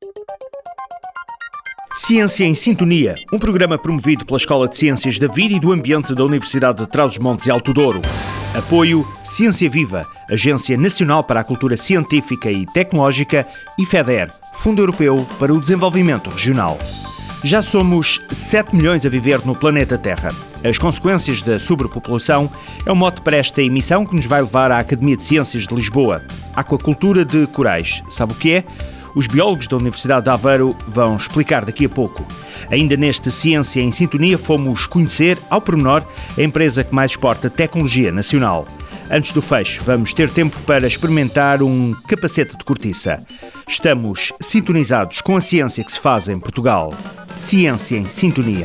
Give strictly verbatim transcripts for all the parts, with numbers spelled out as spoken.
Ciência em Sintonia, um programa promovido pela Escola de Ciências da Vida e do Ambiente da Universidade de Trás-os-Montes e Alto Douro. Apoio Ciência Viva, Agência Nacional para a Cultura Científica e Tecnológica, e FEDER, Fundo Europeu para o Desenvolvimento Regional. Já somos sete milhões a viver no planeta Terra. As consequências da sobrepopulação é o mote para esta emissão que nos vai levar à Academia de Ciências de Lisboa. Aquacultura de corais. Sabe o que é? Os biólogos da Universidade de Aveiro vão explicar daqui a pouco. Ainda neste Ciência em Sintonia fomos conhecer, ao pormenor, a empresa que mais exporta tecnologia nacional. Antes do fecho, vamos ter tempo para experimentar um capacete de cortiça. Estamos sintonizados com a ciência que se faz em Portugal. Ciência em Sintonia.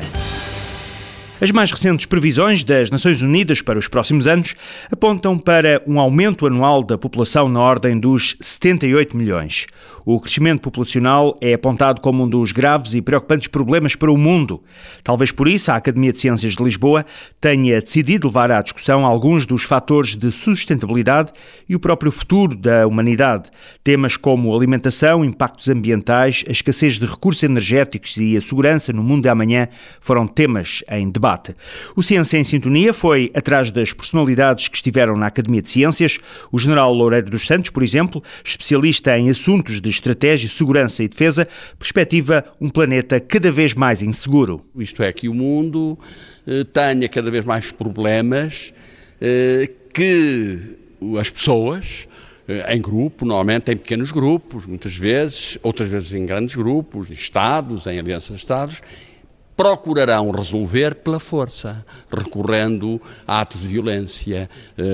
As mais recentes previsões das Nações Unidas para os próximos anos apontam para um aumento anual da população na ordem dos setenta e oito milhões. O crescimento populacional é apontado como um dos graves e preocupantes problemas para o mundo. Talvez por isso a Academia de Ciências de Lisboa tenha decidido levar à discussão alguns dos fatores de sustentabilidade e o próprio futuro da humanidade. Temas como alimentação, impactos ambientais, a escassez de recursos energéticos e a segurança no mundo de amanhã foram temas em debate. O Ciência em Sintonia foi atrás das personalidades que estiveram na Academia de Ciências. O general Loureiro dos Santos, por exemplo, especialista em assuntos de estratégia, segurança e defesa, perspectiva um planeta cada vez mais inseguro. Isto é, que o mundo eh, tenha cada vez mais problemas, eh, que as pessoas, eh, em grupo, normalmente em pequenos grupos, muitas vezes, outras vezes em grandes grupos, em Estados, em alianças de Estados, procurarão resolver pela força, recorrendo a atos de violência,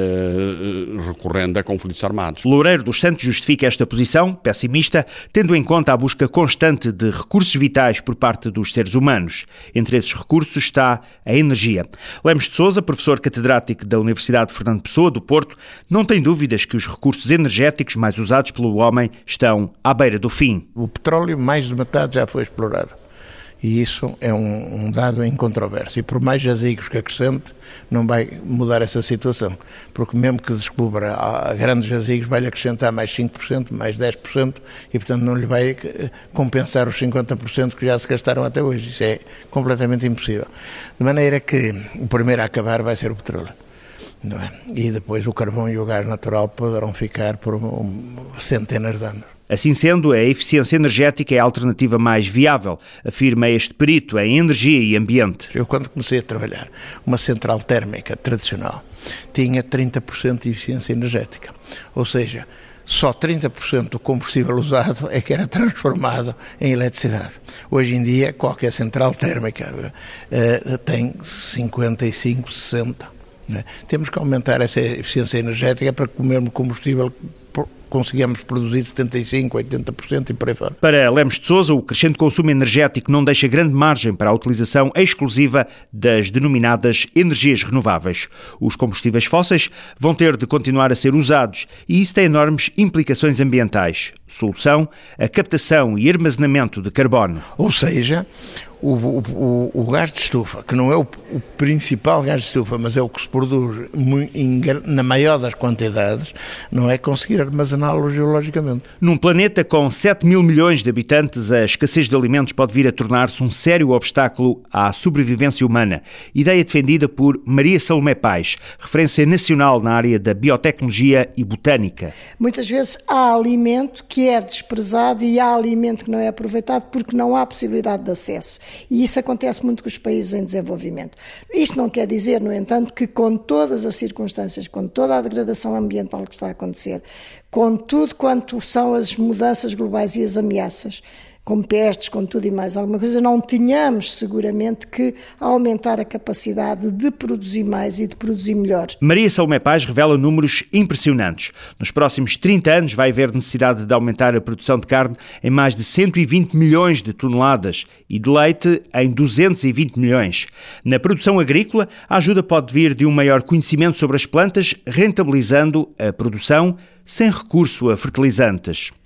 eh, recorrendo a conflitos armados. Loureiro dos Santos justifica esta posição, pessimista, tendo em conta a busca constante de recursos vitais por parte dos seres humanos. Entre esses recursos está a energia. Lemos de Sousa, professor catedrático da Universidade Fernando Pessoa, do Porto, não tem dúvidas que os recursos energéticos mais usados pelo homem estão à beira do fim. O petróleo, mais de metade, já foi explorado. E isso é um, um dado em controvérsia. E por mais jazigos que acrescente, não vai mudar essa situação. Porque mesmo que descubra a grandes jazigos, vai-lhe acrescentar mais cinco por cento, mais dez por cento, e portanto não lhe vai compensar os cinquenta por cento que já se gastaram até hoje. Isso é completamente impossível. De maneira que o primeiro a acabar vai ser o petróleo. Não é? E depois o carvão e o gás natural poderão ficar por um, centenas de anos. Assim sendo, a eficiência energética é a alternativa mais viável, afirma este perito em energia e ambiente. Eu, quando comecei a trabalhar, uma central térmica tradicional tinha trinta por cento de eficiência energética, ou seja, só trinta por cento do combustível usado é que era transformado em eletricidade. Hoje em dia, qualquer central térmica uh, tem cinquenta e cinco, sessenta. Né? Temos que aumentar essa eficiência energética para que o mesmo combustível conseguimos produzir setenta e cinco, oitenta por cento e por aí fora. Para Lemos de Sousa, o crescente consumo energético não deixa grande margem para a utilização exclusiva das denominadas energias renováveis. Os combustíveis fósseis vão ter de continuar a ser usados e isso tem enormes implicações ambientais. Solução, a captação e armazenamento de carbono. Ou seja, o, o, o gás de estufa, que não é o, o principal gás de estufa, mas é o que se produz em, na maior das quantidades, não é conseguir armazená-lo geologicamente. Num planeta com sete mil milhões de habitantes, a escassez de alimentos pode vir a tornar-se um sério obstáculo à sobrevivência humana. Ideia defendida por Maria Salomé Pais, referência nacional na área da biotecnologia e botânica. Muitas vezes há alimento que é desprezado e há alimento que não é aproveitado porque não há possibilidade de acesso. E isso acontece muito com os países em desenvolvimento. Isto não quer dizer, no entanto, que com todas as circunstâncias, com toda a degradação ambiental que está a acontecer, com tudo quanto são as mudanças globais e as ameaças, com pestes, com tudo e mais alguma coisa, não tínhamos seguramente que aumentar a capacidade de produzir mais e de produzir melhor. Maria Salomé Pais revela números impressionantes. Nos próximos trinta anos vai haver necessidade de aumentar a produção de carne em mais de cento e vinte milhões de toneladas e de leite em duzentos e vinte milhões. Na produção agrícola, a ajuda pode vir de um maior conhecimento sobre as plantas, rentabilizando a produção sem recurso a fertilizantes.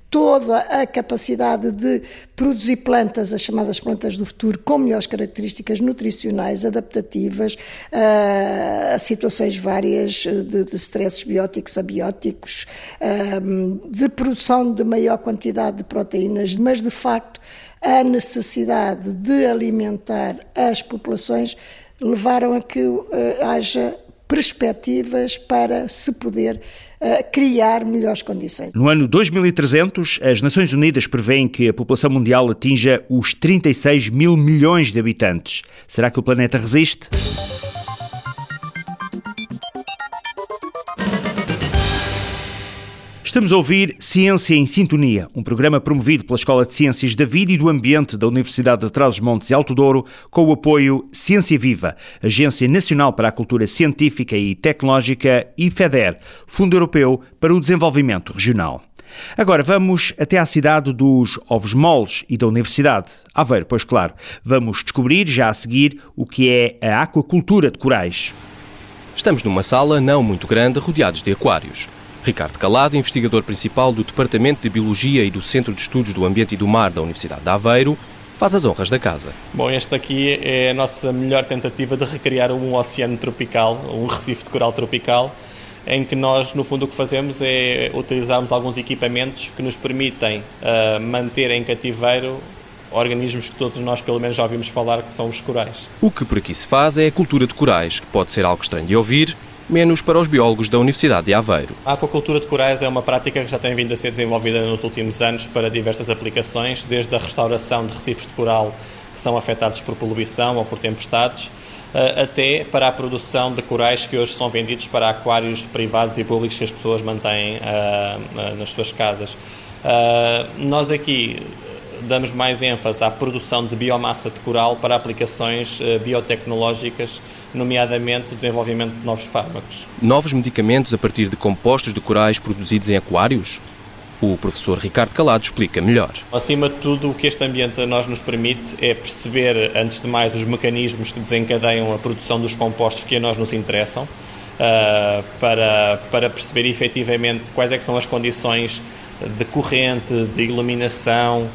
toda a capacidade de produzir plantas, as chamadas plantas do futuro, com melhores características nutricionais, adaptativas uh, a situações várias de, de stresses bióticos, abióticos, uh, de produção de maior quantidade de proteínas, mas de facto a necessidade de alimentar as populações levaram a que uh, haja perspectivas para se poder uh, criar melhores condições. No ano dois mil e trezentos, as Nações Unidas prevêem que a população mundial atinja os trinta e seis mil milhões de habitantes. Será que o planeta resiste? Estamos a ouvir Ciência em Sintonia, um programa promovido pela Escola de Ciências da Vida e do Ambiente da Universidade de Trás-os-Montes e Alto Douro, com o apoio Ciência Viva, Agência Nacional para a Cultura Científica e Tecnológica, e FEDER, Fundo Europeu para o Desenvolvimento Regional. Agora vamos até à cidade dos ovos moles e da Universidade, Aveiro, pois claro. Vamos descobrir já a seguir o que é a aquacultura de corais. Estamos numa sala não muito grande, rodeados de aquários. Ricardo Calado, investigador principal do Departamento de Biologia e do Centro de Estudos do Ambiente e do Mar da Universidade de Aveiro, faz as honras da casa. Bom, este aqui é a nossa melhor tentativa de recriar um oceano tropical, um recife de coral tropical, em que nós, no fundo, o que fazemos é utilizarmos alguns equipamentos que nos permitem uh, manter em cativeiro organismos que todos nós, pelo menos, já ouvimos falar, que são os corais. O que por aqui se faz é a cultura de corais, que pode ser algo estranho de ouvir, menos para os biólogos da Universidade de Aveiro. A aquacultura de corais é uma prática que já tem vindo a ser desenvolvida nos últimos anos para diversas aplicações, desde a restauração de recifes de coral que são afetados por poluição ou por tempestades, até para a produção de corais que hoje são vendidos para aquários privados e públicos que as pessoas mantêm nas suas casas. Nós aqui damos mais ênfase à produção de biomassa de coral para aplicações biotecnológicas, nomeadamente o desenvolvimento de novos fármacos. Novos medicamentos a partir de compostos de corais produzidos em aquários? O professor Ricardo Calado explica melhor. Acima de tudo, o que este ambiente a nós nos permite é perceber, antes de mais, os mecanismos que desencadeiam a produção dos compostos que a nós nos interessam, uh, para, para perceber efetivamente quais é que são as condições de corrente, de iluminação,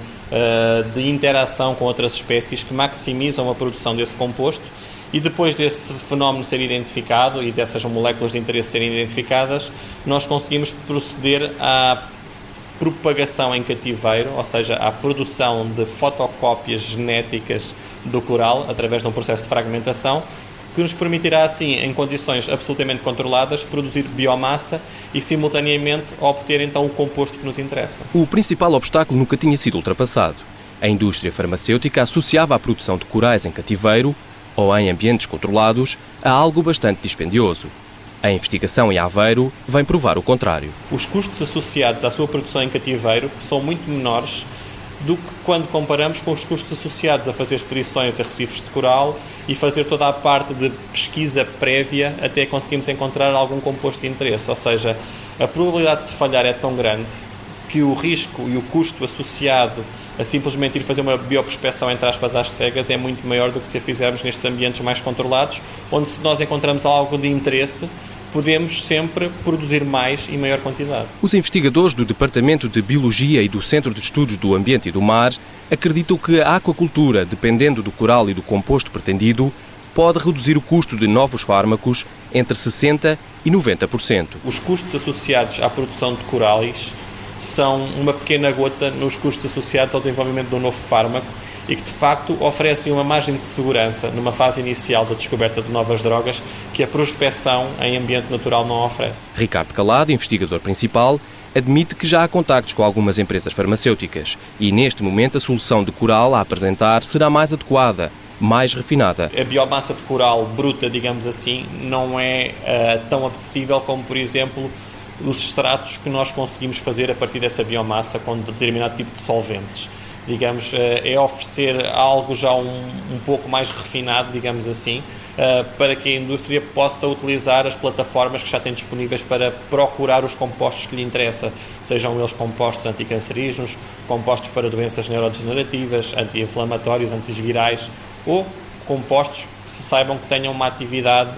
de interação com outras espécies que maximizam a produção desse composto, e depois desse fenómeno ser identificado e dessas moléculas de interesse serem identificadas, nós conseguimos proceder à propagação em cativeiro, ou seja, à produção de fotocópias genéticas do coral através de um processo de fragmentação, que nos permitirá, assim, em condições absolutamente controladas, produzir biomassa e, simultaneamente, obter, então, o composto que nos interessa. O principal obstáculo nunca tinha sido ultrapassado. A indústria farmacêutica associava a produção de corais em cativeiro, ou em ambientes controlados, a algo bastante dispendioso. A investigação em Aveiro vem provar o contrário. Os custos associados à sua produção em cativeiro são muito menores do que quando comparamos com os custos associados a fazer expedições a recifes de coral e fazer toda a parte de pesquisa prévia até conseguirmos encontrar algum composto de interesse. Ou seja, a probabilidade de falhar é tão grande que o risco e o custo associado a simplesmente ir fazer uma bioprospecção, entre aspas, às cegas, é muito maior do que se a fizermos nestes ambientes mais controlados, onde, se nós encontramos algo de interesse, podemos sempre produzir mais e maior quantidade. Os investigadores do Departamento de Biologia e do Centro de Estudos do Ambiente e do Mar acreditam que a aquacultura, dependendo do coral e do composto pretendido, pode reduzir o custo de novos fármacos entre sessenta por cento e noventa por cento. Os custos associados à produção de corais são uma pequena gota nos custos associados ao desenvolvimento de um novo fármaco e que, de facto, oferecem uma margem de segurança numa fase inicial da descoberta de novas drogas que a prospecção em ambiente natural não oferece. Ricardo Calado, investigador principal, admite que já há contactos com algumas empresas farmacêuticas e, neste momento, a solução de coral a apresentar será mais adequada, mais refinada. A biomassa de coral bruta, digamos assim, não é uh, tão apetecível como, por exemplo, os extratos que nós conseguimos fazer a partir dessa biomassa com determinado tipo de solventes. Digamos, é oferecer algo já um, um pouco mais refinado, digamos assim, para que a indústria possa utilizar as plataformas que já tem disponíveis para procurar os compostos que lhe interessa, sejam eles compostos anticancerígenos, compostos para doenças neurodegenerativas, anti-inflamatórios, antivirais ou compostos que se saibam que tenham uma atividade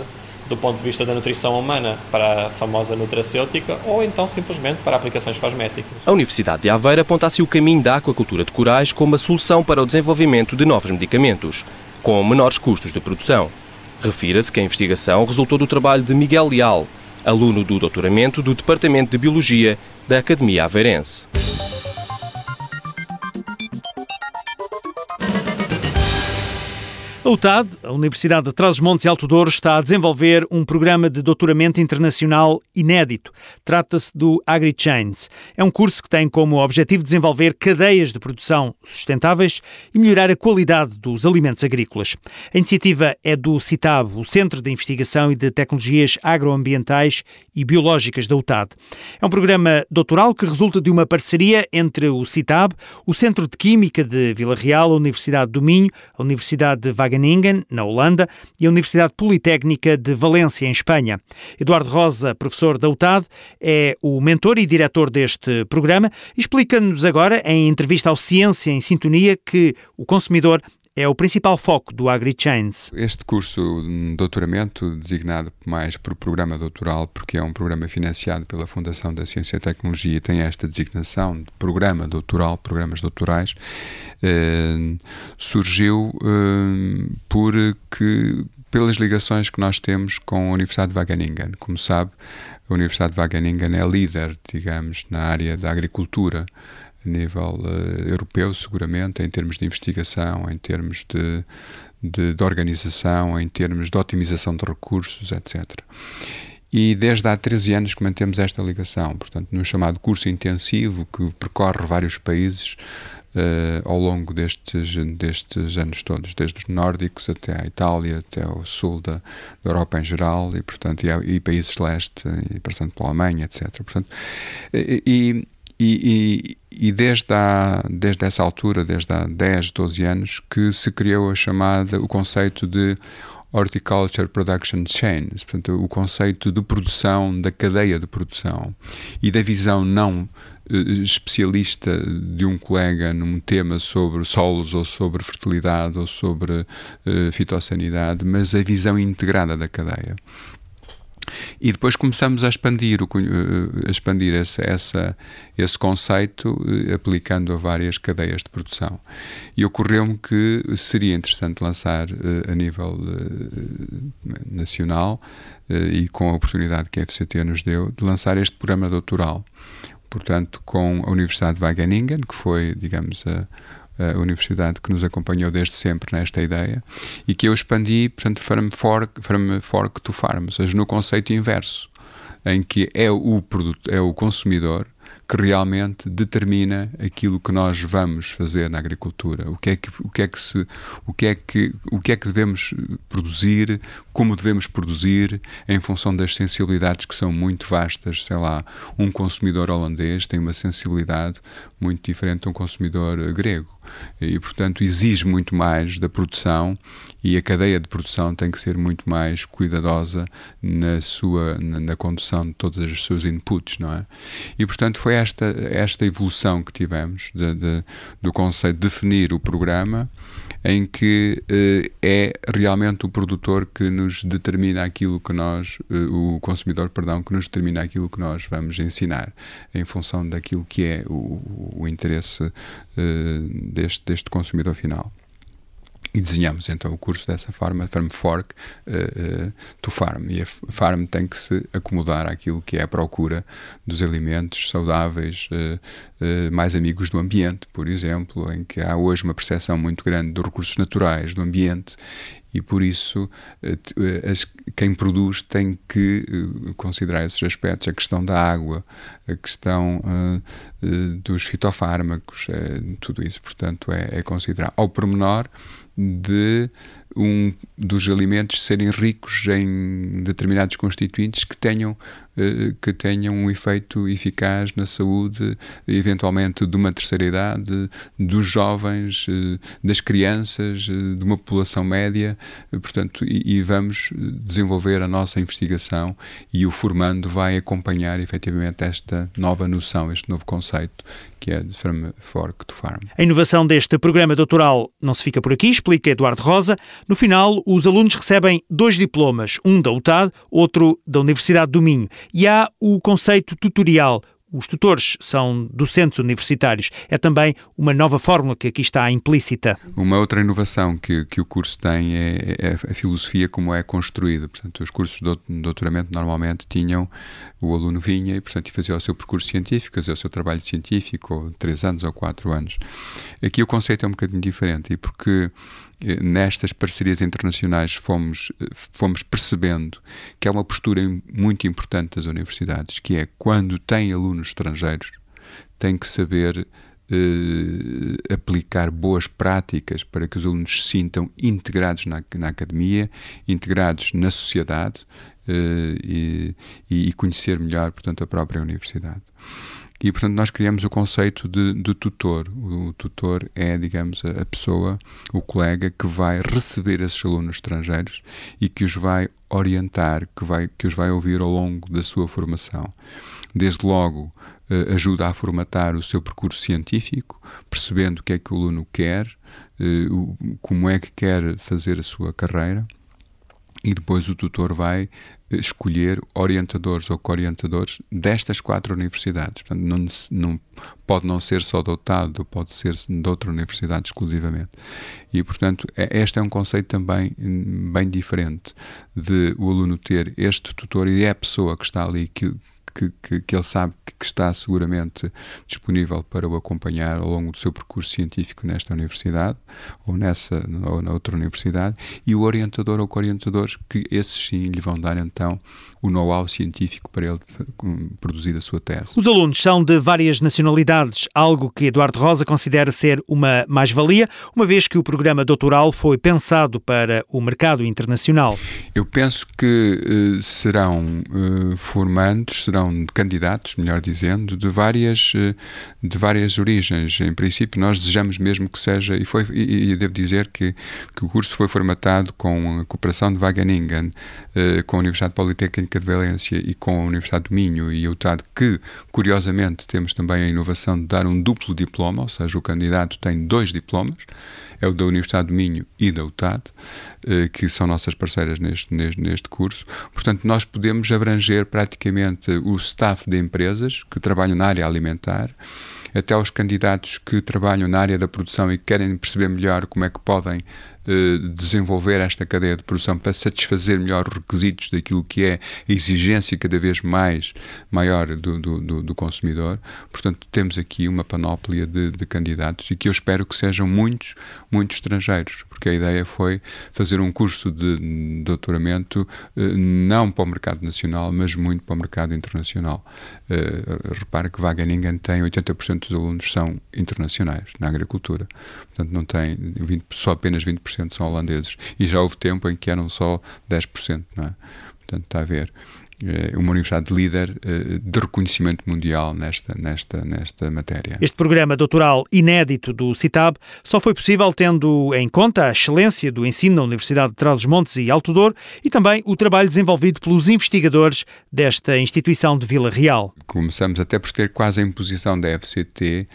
do ponto de vista da nutrição humana para a famosa nutracêutica ou então simplesmente para aplicações cosméticas. A Universidade de Aveiro aponta-se o caminho da aquacultura de corais como a solução para o desenvolvimento de novos medicamentos, com menores custos de produção. Refira-se que a investigação resultou do trabalho de Miguel Leal, aluno do doutoramento do Departamento de Biologia da Academia Aveirense. A U T A D, a Universidade de Trás-os-Montes e Alto Douro, está a desenvolver um programa de doutoramento internacional inédito. Trata-se do AgriChains. É um curso que tem como objetivo desenvolver cadeias de produção sustentáveis e melhorar a qualidade dos alimentos agrícolas. A iniciativa é do CITAB, o Centro de Investigação e de Tecnologias Agroambientais e Biológicas da U T A D. É um programa doutoral que resulta de uma parceria entre o CITAB, o Centro de Química de Vila Real, a Universidade do Minho, a Universidade de Wageningen, na Holanda, e a Universidade Politécnica de Valência, em Espanha. Eduardo Rosa, professor da U T A D, é o mentor e diretor deste programa e explica-nos agora, em entrevista ao Ciência em Sintonia, que o consumidor é o principal foco do AgriChains. Este curso de doutoramento, designado mais por programa doutoral, porque é um programa financiado pela Fundação da Ciência e Tecnologia, tem esta designação de programa doutoral, programas doutorais, eh, surgiu eh, por que, pelas ligações que nós temos com a Universidade de Wageningen. Como sabe, a Universidade de Wageningen é líder, digamos, na área da agricultura, a nível uh, europeu, seguramente, em termos de investigação, em termos de, de, de organização, em termos de otimização de recursos, etcétera. E desde há treze anos que mantemos esta ligação, portanto, num chamado curso intensivo que percorre vários países uh, ao longo destes, destes anos todos, desde os nórdicos até a Itália, até o sul da, da Europa em geral, e, portanto, e, e países de leste, e passando pela Alemanha, etcétera. Portanto, e, e, e E desde, a, desde essa altura, desde há dez, doze anos, que se criou a chamada, o conceito de Horticulture Production Chains, portanto, o conceito de produção, da cadeia de produção e da visão não eh, especialista de um colega num tema sobre solos ou sobre fertilidade ou sobre eh, fitossanidade, mas a visão integrada da cadeia. E depois começamos a expandir, o, a expandir esse, essa, esse conceito, aplicando a várias cadeias de produção. E ocorreu-me que seria interessante lançar a nível nacional, e com a oportunidade que a F C T nos deu, de lançar este programa doutoral. Portanto, com a Universidade de Wageningen, que foi, digamos, a a universidade que nos acompanhou desde sempre nesta ideia, e que eu expandi, portanto, farm fork, farm fork to farm, ou seja, no conceito inverso, em que é o produto, é o consumidor que realmente determina aquilo que nós vamos fazer na agricultura, o que é que, o que é que se, o que é que, o que é que devemos produzir, como devemos produzir, em função das sensibilidades que são muito vastas. Sei lá, um consumidor holandês tem uma sensibilidade muito diferente de um consumidor grego e, portanto, exige muito mais da produção, e a cadeia de produção tem que ser muito mais cuidadosa na sua, na, na condução de todos os seus inputs, não é? E, portanto, foi esta, esta evolução que tivemos de, de, do conceito de definir o programa, em que eh, é realmente o produtor que nos determina aquilo que nós, eh, o consumidor, perdão, que nos determina aquilo que nós vamos ensinar, em função daquilo que é o, o interesse eh, deste, deste consumidor final. E desenhamos então o curso dessa forma, Farm Fork uh, uh, to Farm. E a Farm tem que se acomodar àquilo que é a procura dos alimentos saudáveis, uh, uh, mais amigos do ambiente, por exemplo, em que há hoje uma percepção muito grande dos recursos naturais, do ambiente, e por isso uh, as, quem produz tem que uh, considerar esses aspectos, a questão da água, a questão uh, uh, dos fitofármacos, uh, tudo isso, portanto, é, é considerar ao pormenor de um dos alimentos serem ricos em determinados constituintes que tenham, eh, que tenham um efeito eficaz na saúde, eventualmente de uma terceira idade, dos jovens, eh, das crianças, eh, de uma população média, eh, portanto, e, e vamos desenvolver a nossa investigação, e o formando vai acompanhar efetivamente esta nova noção, este novo conceito, que é de Farm Fork to Farm. A inovação deste programa doutoral não se fica por aqui, explica Eduardo Rosa. No final, os alunos recebem dois diplomas, um da U T A D, outro da Universidade do Minho. E há o conceito tutorial. Os tutores são docentes universitários. É também uma nova fórmula que aqui está implícita. Uma outra inovação que, que o curso tem é, é a filosofia como é construído. Portanto, os cursos de doutoramento normalmente tinham, o aluno vinha e, portanto, fazia o seu percurso científico, fazia o seu trabalho científico, ou três anos ou quatro anos. Aqui o conceito é um bocadinho diferente, e porque nestas parcerias internacionais fomos, fomos percebendo que há uma postura muito importante das universidades, que é quando tem alunos estrangeiros, tem que saber eh, aplicar boas práticas para que os alunos se sintam integrados na, na academia, integrados na sociedade eh, e, e conhecer melhor, portanto, a própria universidade. E, portanto, nós criamos o conceito de, de tutor. O tutor é, digamos, a pessoa, o colega que vai receber esses alunos estrangeiros e que os vai orientar, que, vai, que os vai ouvir ao longo da sua formação. Desde logo, eh, ajuda a formatar o seu percurso científico, percebendo o que é que o aluno quer, eh, o, como é que quer fazer a sua carreira. E depois o tutor vai escolher orientadores ou co-orientadores destas quatro universidades. Portanto, não, não, pode não ser só dotado, pode ser de outra universidade exclusivamente. E, portanto, este é um conceito também bem diferente, de o aluno ter este tutor e é a pessoa que está ali, que Que, que, que ele sabe que está seguramente disponível para o acompanhar ao longo do seu percurso científico nesta universidade ou, nessa, ou na outra universidade, e o orientador ou co-orientadores que esses sim lhe vão dar então o know-how científico para ele produzir a sua tese. Os alunos são de várias nacionalidades, algo que Eduardo Rosa considera ser uma mais-valia, uma vez que o programa doutoral foi pensado para o mercado internacional. Eu penso que uh, serão uh, formandos, serão candidatos, melhor dizendo, de várias, uh, de várias origens. Em princípio, nós desejamos mesmo que seja, e, foi, e, e devo dizer que, que o curso foi formatado com a cooperação de Wageningen, uh, com a Universidade Politécnica de Valência e com a Universidade do Minho e a U T A D, que, curiosamente, temos também a inovação de dar um duplo diploma, ou seja, o candidato tem dois diplomas, é o da Universidade do Minho e da U T A D, que são nossas parceiras neste, neste, neste curso. Portanto, nós podemos abranger praticamente o staff de empresas que trabalham na área alimentar, até aos candidatos que trabalham na área da produção e que querem perceber melhor como é que podem desenvolver esta cadeia de produção para satisfazer melhor os requisitos daquilo que é a exigência cada vez mais maior do, do, do consumidor. Portanto, temos aqui uma panóplia de, de candidatos e que eu espero que sejam muitos, muitos estrangeiros, porque a ideia foi fazer um curso de doutoramento não para o mercado nacional, mas muito para o mercado internacional. Uh, repare que Wageningen tem oitenta por cento dos alunos são internacionais na agricultura. Portanto, não tem vinte, só apenas vinte por cento são holandeses. E já houve tempo em que eram só dez por cento, não é? Portanto, está a ver. É uma universidade líder de reconhecimento mundial nesta, nesta, nesta matéria. Este programa doutoral inédito do CITAB só foi possível tendo em conta a excelência do ensino na Universidade de Trás-os-Montes e Alto Douro e também o trabalho desenvolvido pelos investigadores desta instituição de Vila Real. Começamos até por ter quase a imposição da F C T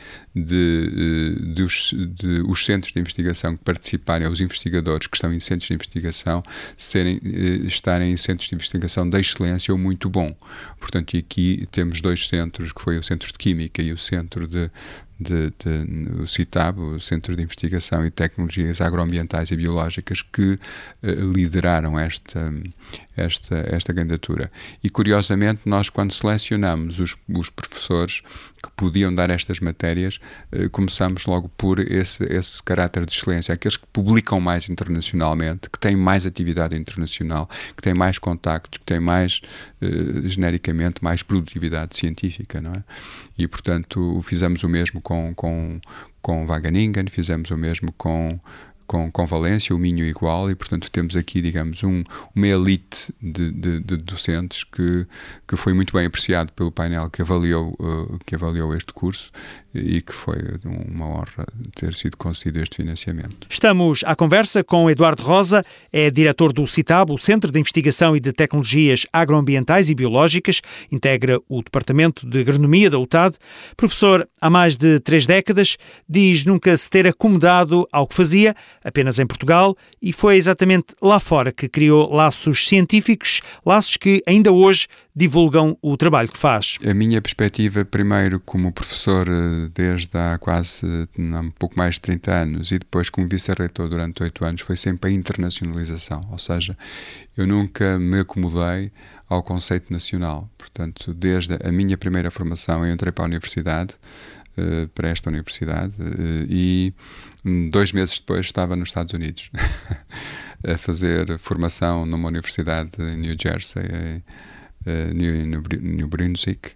de, de, os, de os centros de investigação que participarem, os investigadores que estão em centros de investigação, serem, estarem em centros de investigação da excelência ou muito bom. Portanto, aqui temos dois centros, que foi o Centro de Química e o Centro de, de, de o CITAB, o Centro de Investigação e Tecnologias Agroambientais e Biológicas, que uh, lideraram esta, esta, esta candidatura. E, curiosamente, nós, quando selecionamos os, os professores que podiam dar estas matérias, uh, começamos logo por esse, esse caráter de excelência, aqueles que publicam mais internacionalmente, que têm mais atividade internacional, que têm mais contactos, que têm mais, uh, genericamente, mais produtividade científica, não é? E, portanto, fizemos o mesmo com, com, com Wageningen, fizemos o mesmo com, com, com Valência, o Minho igual, e, portanto, temos aqui, digamos, um, uma elite de, de, de docentes que, que foi muito bem apreciado pelo painel que avaliou, uh, que avaliou este curso e que foi uma honra ter sido concedido este financiamento. Estamos à conversa com Eduardo Rosa, é diretor do CITAB, o Centro de Investigação e de Tecnologias Agroambientais e Biológicas, integra o Departamento de Agronomia da U T A D. Professor há mais de três décadas, diz nunca se ter acomodado ao que fazia, apenas em Portugal, e foi exatamente lá fora que criou laços científicos, laços que ainda hoje divulgam o trabalho que faz. A minha perspectiva, primeiro como professor desde há quase há um pouco mais de trinta anos e depois como vice-reitor durante oito anos, foi sempre a internacionalização, ou seja, eu nunca me acomodei ao conceito nacional. Portanto, desde a minha primeira formação eu entrei para a universidade, para esta universidade, e dois meses depois estava nos Estados Unidos a fazer formação numa universidade em New Jersey, New, New Brunswick,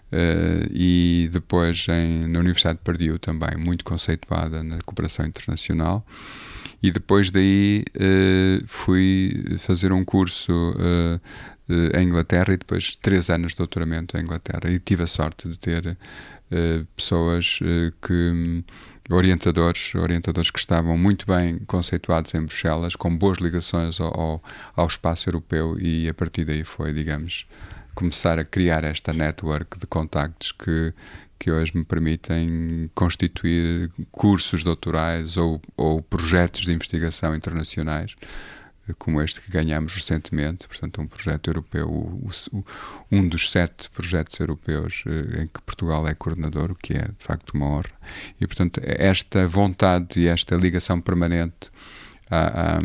e depois em, na Universidade de Purdue também, muito conceituada na cooperação internacional. E depois daí fui fazer um curso em Inglaterra e depois três anos de doutoramento em Inglaterra, e tive a sorte de ter Uh, pessoas uh, que orientadores, orientadores que estavam muito bem conceituados em Bruxelas, com boas ligações ao, ao, ao espaço europeu, e a partir daí foi, digamos, começar a criar esta network de contactos que, que hoje me permitem constituir cursos doutorais ou, ou projetos de investigação internacionais, como este que ganhamos recentemente, portanto um projeto europeu, o, o, um dos sete projetos europeus eh, em que Portugal é coordenador, o que é de facto uma honra, e portanto esta vontade e esta ligação permanente à, à,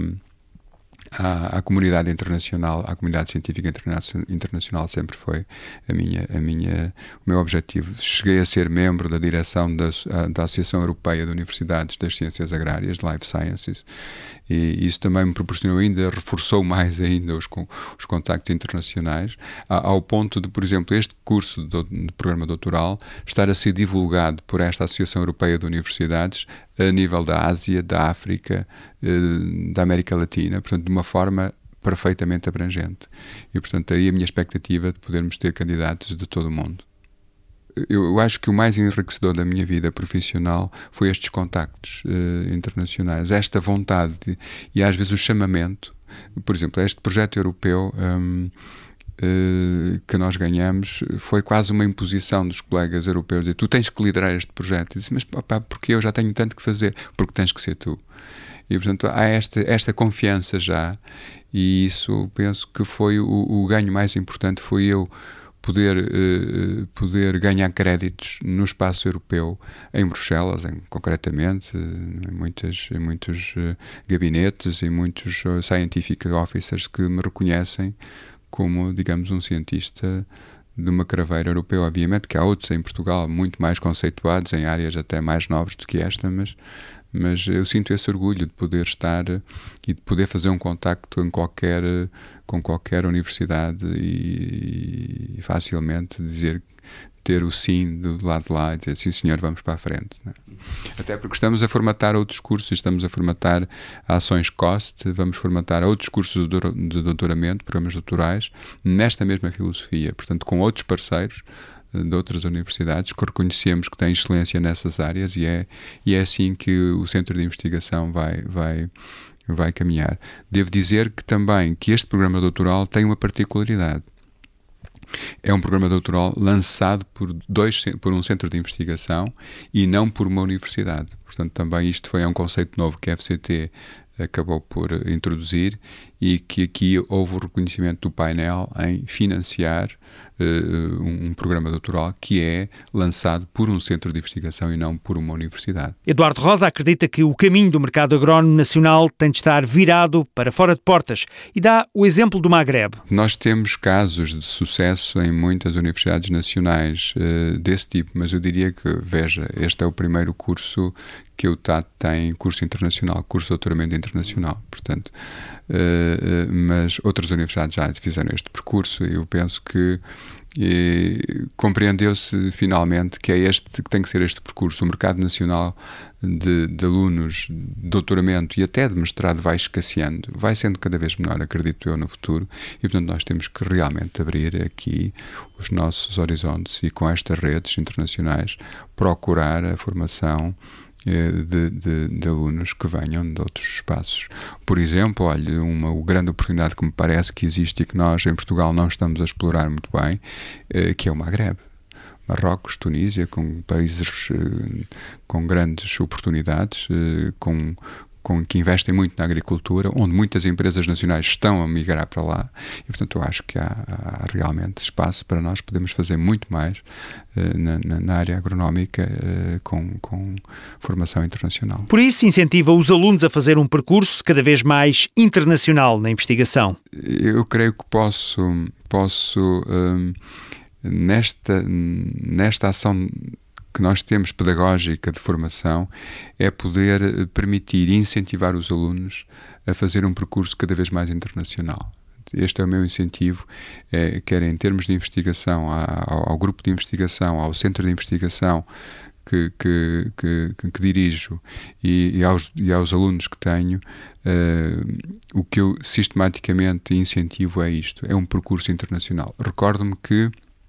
à, à comunidade internacional, à comunidade científica interna internacional sempre foi a minha, a minha, o meu objetivo. Cheguei a ser membro da direção da, da Associação Europeia de Universidades das Ciências Agrárias, Life Sciences, e isso também me proporcionou ainda, reforçou mais ainda os, os contactos internacionais, ao ponto de, por exemplo, este curso de, de programa doutoral estar a ser divulgado por esta Associação Europeia de Universidades a nível da Ásia, da África, da América Latina, portanto, de uma forma perfeitamente abrangente. E, portanto, aí a minha expectativa é de podermos ter candidatos de todo o mundo. Eu acho que o mais enriquecedor da minha vida profissional foi estes contactos uh, internacionais, esta vontade de, e às vezes o chamamento. Por exemplo, este projeto europeu um, uh, que nós ganhamos foi quase uma imposição dos colegas europeus de tu tens que liderar este projeto. Eu disse, mas papá, porque eu já tenho tanto que fazer? Porque tens que ser tu. E portanto há esta, esta confiança já, e isso penso que foi o, o ganho mais importante, foi eu poder, uh, poder ganhar créditos no espaço europeu, em Bruxelas, em, concretamente, em, muitas, em muitos uh, gabinetes e muitos uh, scientific officers que me reconhecem como, digamos, um cientista de uma craveira europeu. Obviamente que há outros em Portugal muito mais conceituados, em áreas até mais nobres do que esta, mas, mas eu sinto esse orgulho de poder estar e de poder fazer um contacto em qualquer, com qualquer universidade e, e facilmente dizer, ter o sim do lado de lá e dizer sim senhor, vamos para a frente, não é? Até porque estamos a formatar outros cursos, estamos a formatar ações C O S T, vamos formatar outros cursos de doutoramento, programas doutorais, nesta mesma filosofia, portanto com outros parceiros de outras universidades que reconhecemos que têm excelência nessas áreas, e é, e é assim que o Centro de Investigação vai, vai, vai caminhar. Devo dizer que também que este programa doutoral tem uma particularidade. É um programa doutoral lançado por, dois, por um centro de investigação e não por uma universidade. Portanto, também isto foi um conceito novo que a F C T acabou por introduzir, e que aqui houve o reconhecimento do painel em financiar uh, um programa doutoral que é lançado por um centro de investigação e não por uma universidade. Eduardo Rosa acredita que o caminho do mercado agrónomo nacional tem de estar virado para fora de portas e dá o exemplo do Magreb. Nós temos casos de sucesso em muitas universidades nacionais uh, desse tipo, mas eu diria que, veja, este é o primeiro curso que o T A T tem, curso internacional, curso de doutoramento internacional, portanto, uh, uh, mas outras universidades já fizeram este percurso, e eu penso que compreendeu-se finalmente que é este que tem que ser este percurso. O mercado nacional de, de alunos de doutoramento e até de mestrado vai escasseando, vai sendo cada vez menor, acredito eu, no futuro, e portanto nós temos que realmente abrir aqui os nossos horizontes e com estas redes internacionais procurar a formação De, de, de alunos que venham de outros espaços. Por exemplo, olha, uma, uma grande oportunidade que me parece que existe e que nós em Portugal não estamos a explorar muito bem, eh, que é o Magreb. Marrocos, Tunísia, com países eh, com grandes oportunidades, eh, com, com, que investem muito na agricultura, onde muitas empresas nacionais estão a migrar para lá, e portanto eu acho que há, há realmente espaço para nós podermos fazer muito mais uh, na, na, na área agronómica uh, com, com formação internacional. Por isso incentiva os alunos a fazer um percurso cada vez mais internacional na investigação. Eu creio que posso, posso um, nesta, nesta ação que nós temos pedagógica de formação, é poder permitir e incentivar os alunos a fazer um percurso cada vez mais internacional. Este é o meu incentivo, é, quer em termos de investigação, ao, ao grupo de investigação, ao centro de investigação que, que, que, que dirijo e, e, aos, e aos alunos que tenho, uh, o que eu sistematicamente incentivo é isto, é um percurso internacional. Recordo-me que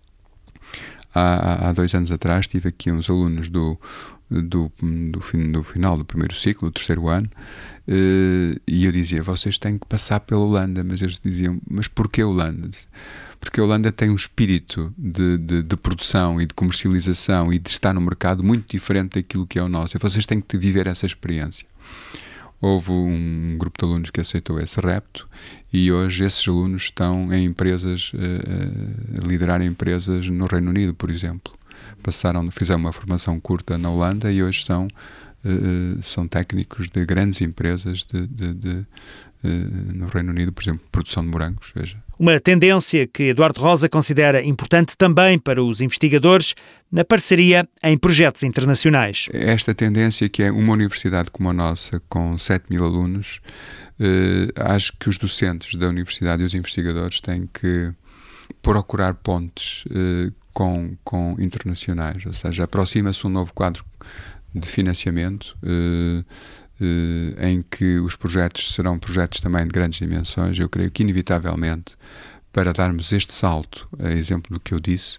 Há, há dois anos atrás tive aqui uns alunos do, do, do, fin, do final do primeiro ciclo, do terceiro ano, eh, e eu dizia, vocês têm que passar pela Holanda, mas eles diziam, mas porquê Holanda? Porque a Holanda tem um espírito de, de, de produção e de comercialização e de estar no mercado muito diferente daquilo que é o nosso, e vocês têm que viver essa experiência. Houve um grupo de alunos que aceitou esse repto e hoje esses alunos estão em empresas, a liderar empresas no Reino Unido, por exemplo. Passaram, fizeram uma formação curta na Holanda e hoje são, são técnicos de grandes empresas de, de, de, no Reino Unido, por exemplo, produção de morangos, veja. Uma tendência que Eduardo Rosa considera importante também para os investigadores na parceria em projetos internacionais. Esta tendência que é uma universidade como a nossa, com sete mil alunos, eh, acho que os docentes da universidade e os investigadores têm que procurar pontes eh, com, com internacionais, ou seja, aproxima-se um novo quadro de financiamento, eh, em que os projetos serão projetos também de grandes dimensões. Eu creio que inevitavelmente, para darmos este salto, a exemplo do que eu disse,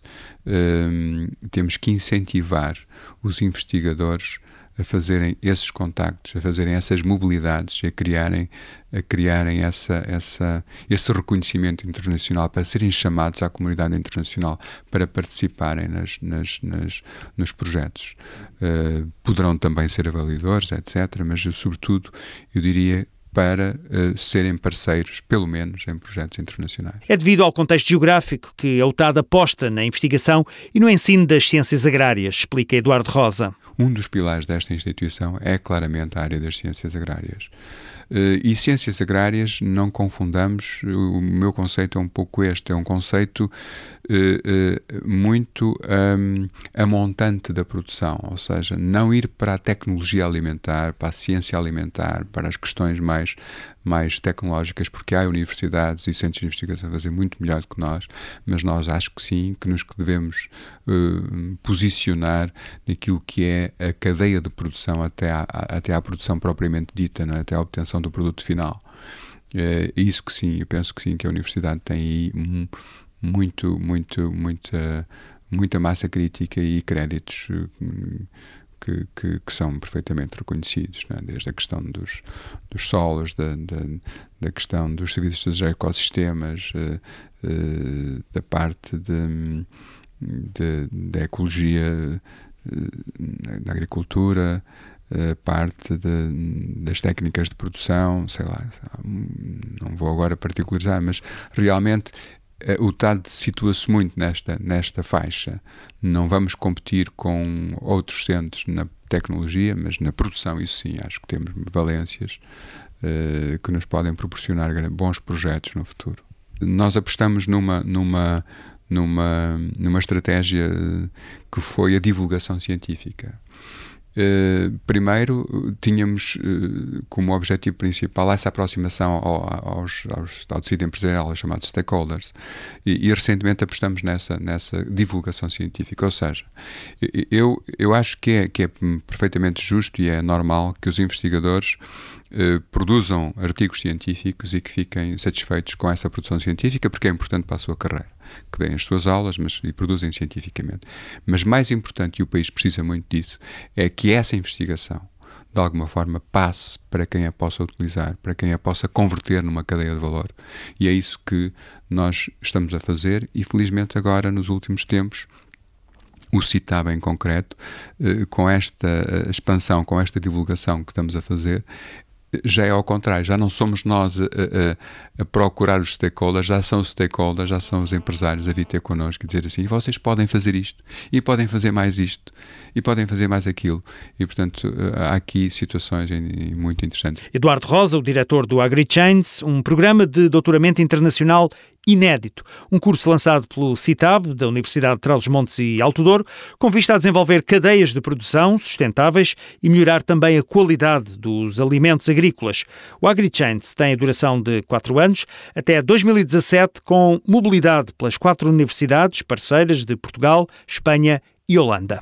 temos que incentivar os investigadores a fazerem esses contactos, a fazerem essas mobilidades, a criarem, a criarem essa, essa, esse reconhecimento internacional, para serem chamados à comunidade internacional para participarem nas, nas, nas, nos projetos. Uh, poderão também ser avaliadores, etcétera, mas, sobretudo, eu diria para uh, serem parceiros, pelo menos, em projetos internacionais. É devido ao contexto geográfico que a U T A D aposta na investigação e no ensino das ciências agrárias, explica Eduardo Rosa. Um dos pilares desta instituição é claramente a área das ciências agrárias. Uh, e ciências agrárias, não confundamos, o meu conceito é um pouco este, é um conceito uh, uh, muito um, amontante da produção, ou seja, não ir para a tecnologia alimentar, para a ciência alimentar, para as questões mais, mais tecnológicas, porque há universidades e centros de investigação a fazer muito melhor do que nós, mas nós acho que sim, que nos devemos uh, posicionar naquilo que é a cadeia de produção até à, até à produção propriamente dita, não é? Até à obtenção do produto final. É isso que sim, eu penso que sim, que a universidade tem aí muito, muito, muita, muita massa crítica e créditos que, que, que são perfeitamente reconhecidos, não é? Desde a questão dos, dos solos, da, da, da questão dos serviços dos ecossistemas, da parte de, de, da ecologia na agricultura, a parte de, das técnicas de produção, sei lá, não vou agora particularizar, mas realmente o T A D situa-se muito nesta, nesta faixa. Não vamos competir com outros centros na tecnologia, mas na produção, isso sim, acho que temos valências uh, que nos podem proporcionar bons projetos no futuro. Nós apostamos numa, numa, numa, numa estratégia que foi a divulgação científica. Uh, primeiro, tínhamos uh, como objetivo principal essa aproximação ao, aos, aos, ao tecido empresarial, aos chamados stakeholders, e, e recentemente apostamos nessa, nessa divulgação científica, ou seja, eu, eu acho que é, que é perfeitamente justo e é normal que os investigadores uh, produzam artigos científicos e que fiquem satisfeitos com essa produção científica, porque é importante para a sua carreira, que deem as suas aulas mas, e produzem cientificamente. Mas mais importante, e o país precisa muito disso, é que essa investigação, de alguma forma, passe para quem a possa utilizar, para quem a possa converter numa cadeia de valor. E é isso que nós estamos a fazer e, felizmente, agora, nos últimos tempos, o CITAB em concreto, com esta expansão, com esta divulgação que estamos a fazer, já é ao contrário, já não somos nós a, a, a procurar os stakeholders, já são os stakeholders, já são os empresários a vir ter connosco e dizer assim, vocês podem fazer isto, e podem fazer mais isto, e podem fazer mais aquilo. E, portanto, há aqui situações muito interessantes. Eduardo Rosa, o diretor do AgriChains, um programa de doutoramento internacional inédito. Um curso lançado pelo CITAB, da Universidade de Trás-os-Montes e Alto Douro, com vista a desenvolver cadeias de produção sustentáveis e melhorar também a qualidade dos alimentos agrícolas. O AgriChains tem a duração de quatro anos, até dois mil e dezassete, com mobilidade pelas quatro universidades parceiras de Portugal, Espanha e Holanda.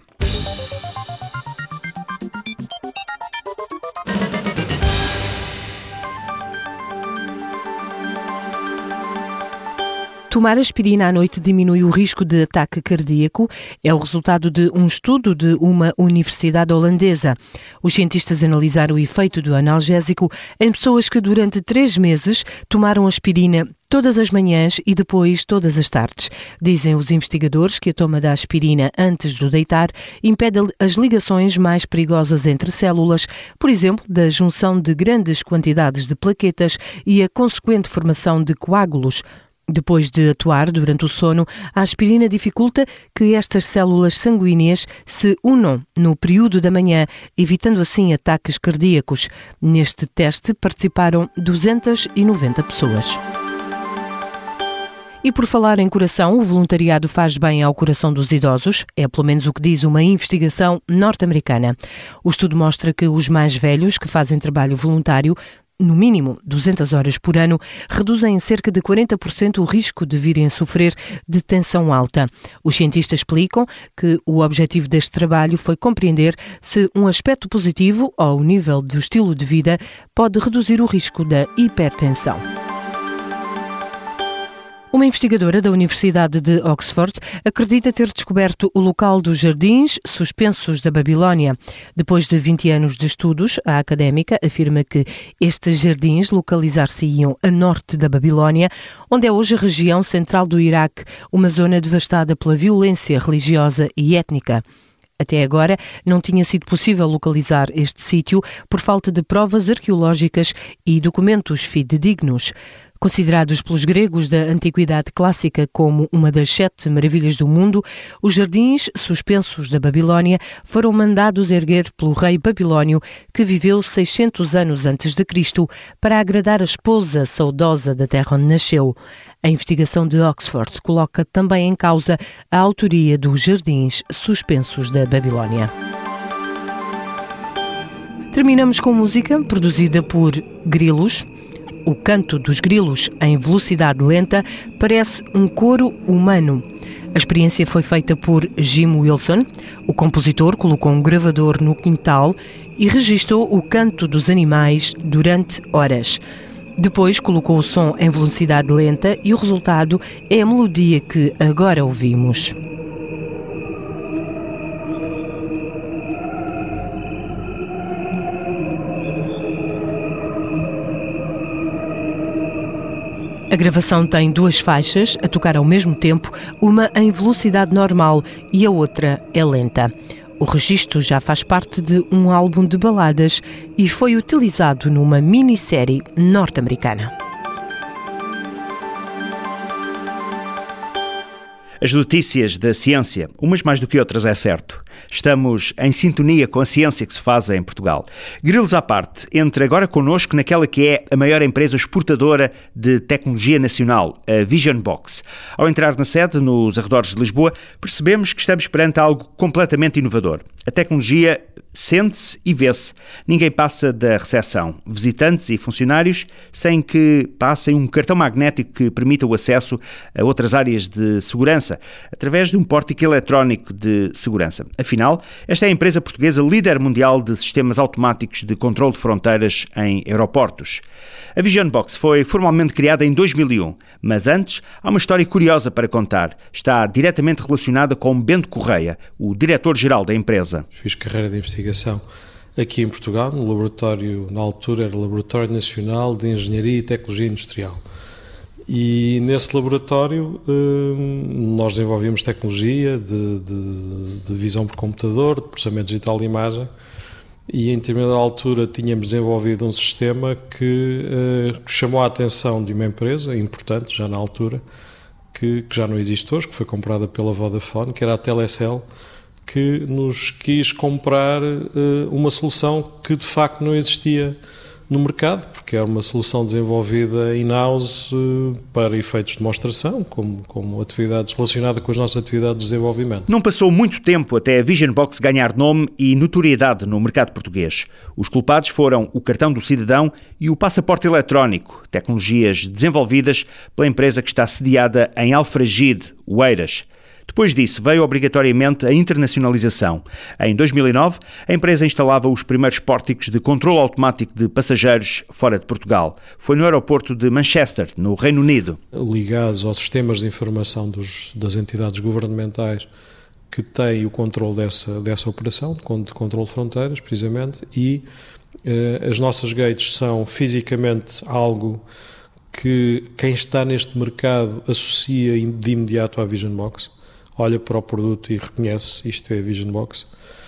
Tomar aspirina à noite diminui o risco de ataque cardíaco. É o resultado de um estudo de uma universidade holandesa. Os cientistas analisaram o efeito do analgésico em pessoas que durante três meses tomaram aspirina todas as manhãs e depois todas as tardes. Dizem os investigadores que a toma da aspirina antes do deitar impede as ligações mais perigosas entre células, por exemplo, da junção de grandes quantidades de plaquetas e a consequente formação de coágulos. Depois de atuar durante o sono, a aspirina dificulta que estas células sanguíneas se unam no período da manhã, evitando assim ataques cardíacos. Neste teste participaram duzentas e noventa pessoas. E por falar em coração, o voluntariado faz bem ao coração dos idosos, é pelo menos o que diz uma investigação norte-americana. O estudo mostra que os mais velhos que fazem trabalho voluntário, no mínimo duzentas horas por ano, reduzem em cerca de quarenta por cento o risco de virem a sofrer de tensão alta. Os cientistas explicam que o objetivo deste trabalho foi compreender se um aspecto positivo ao nível do estilo de vida pode reduzir o risco da hipertensão. Uma investigadora da Universidade de Oxford acredita ter descoberto o local dos jardins suspensos da Babilónia. Depois de vinte anos de estudos, a académica afirma que estes jardins localizar-se-iam a norte da Babilónia, onde é hoje a região central do Iraque, uma zona devastada pela violência religiosa e étnica. Até agora, não tinha sido possível localizar este sítio por falta de provas arqueológicas e documentos fidedignos. Considerados pelos gregos da Antiguidade Clássica como uma das sete maravilhas do mundo, os jardins suspensos da Babilónia foram mandados erguer pelo rei babilónio, que viveu seiscentos anos antes de Cristo, para agradar a esposa saudosa da terra onde nasceu. A investigação de Oxford coloca também em causa a autoria dos jardins suspensos da Babilónia. Terminamos com música produzida por Grilos. O canto dos grilos em velocidade lenta parece um coro humano. A experiência foi feita por Jim Wilson. O compositor colocou um gravador no quintal e registou o canto dos animais durante horas. Depois colocou o som em velocidade lenta e o resultado é a melodia que agora ouvimos. A gravação tem duas faixas a tocar ao mesmo tempo, uma em velocidade normal e a outra é lenta. O registro já faz parte de um álbum de baladas e foi utilizado numa minissérie norte-americana. As notícias da ciência, umas mais do que outras, é certo. Estamos em sintonia com a ciência que se faz em Portugal. Grilos à parte, entre agora connosco naquela que é a maior empresa exportadora de tecnologia nacional, a Vision Box. Ao entrar na sede, nos arredores de Lisboa, percebemos que estamos perante algo completamente inovador. A tecnologia sente-se e vê-se. Ninguém passa da recepção. Visitantes e funcionários sem que passem um cartão magnético que permita o acesso a outras áreas de segurança, através de um pórtico eletrónico de segurança. Afinal, esta é a empresa portuguesa líder mundial de sistemas automáticos de controle de fronteiras em aeroportos. A Vision Box foi formalmente criada em dois mil e um, mas antes há uma história curiosa para contar. Está diretamente relacionada com Bento Correia, o diretor-geral da empresa. Fiz carreira de investigação aqui em Portugal, no laboratório, na altura era o Laboratório Nacional de Engenharia e Tecnologia Industrial. E nesse laboratório nós desenvolvíamos tecnologia de, de, de visão por computador, de processamento digital de imagem, e em determinada altura tínhamos desenvolvido um sistema que uh, chamou a atenção de uma empresa importante, já na altura, que, que já não existe hoje, que foi comprada pela Vodafone, que era a Telecel, que nos quis comprar uh, uma solução que de facto não existia no mercado, porque era uma solução desenvolvida in-house uh, para efeitos de demonstração, como, como atividades relacionadas com as nossas atividades de desenvolvimento. Não passou muito tempo até a Vision Box ganhar nome e notoriedade no mercado português. Os culpados foram o cartão do cidadão e o passaporte eletrónico, tecnologias desenvolvidas pela empresa que está sediada em Alfragide, Oeiras. Depois disso, veio obrigatoriamente a internacionalização. Em dois mil e nove, a empresa instalava os primeiros pórticos de controle automático de passageiros fora de Portugal. Foi no aeroporto de Manchester, no Reino Unido. Ligados aos sistemas de informação dos, das entidades governamentais que têm o controle dessa, dessa operação, de controle de fronteiras, precisamente, e eh, as nossas gates são fisicamente algo que quem está neste mercado associa de imediato à Vision Box. Olha para o produto e reconhece isto é a Vision Box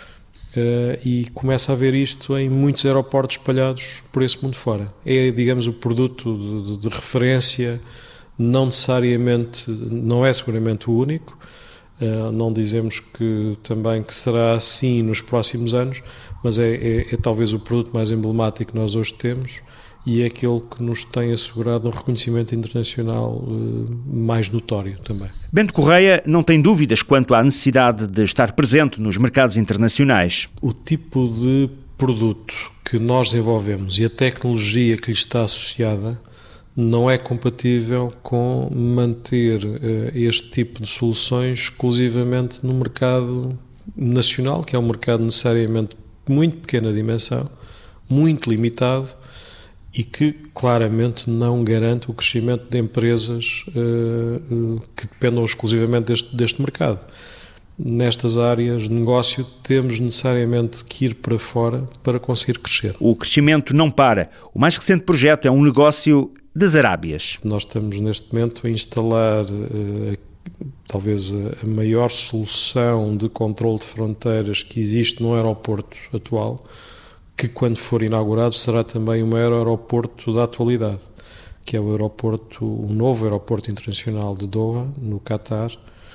uh, e começa a ver isto em muitos aeroportos espalhados por esse mundo fora. É, digamos, o produto de, de, de referência, não necessariamente, não é seguramente o único, uh, não dizemos que também que será assim nos próximos anos, mas é, é, é talvez o produto mais emblemático que nós hoje temos e é aquele que nos tem assegurado um reconhecimento internacional uh, mais notório também. Bento Correia não tem dúvidas quanto à necessidade de estar presente nos mercados internacionais. O tipo de produto que nós desenvolvemos e a tecnologia que lhe está associada não é compatível com manter uh, este tipo de soluções exclusivamente no mercado nacional, que é um mercado necessariamente de muito pequena dimensão, muito limitado, e que claramente não garante o crescimento de empresas uh, uh, que dependam exclusivamente deste, deste mercado. Nestas áreas de negócio temos necessariamente que ir para fora para conseguir crescer. O crescimento não para. O mais recente projeto é um negócio das Arábias. Nós estamos neste momento a instalar uh, talvez a maior solução de controle de fronteiras que existe no aeroporto atual, que quando for inaugurado será também o maior aeroporto da atualidade, que é o aeroporto, o novo aeroporto internacional de Doha, no Qatar.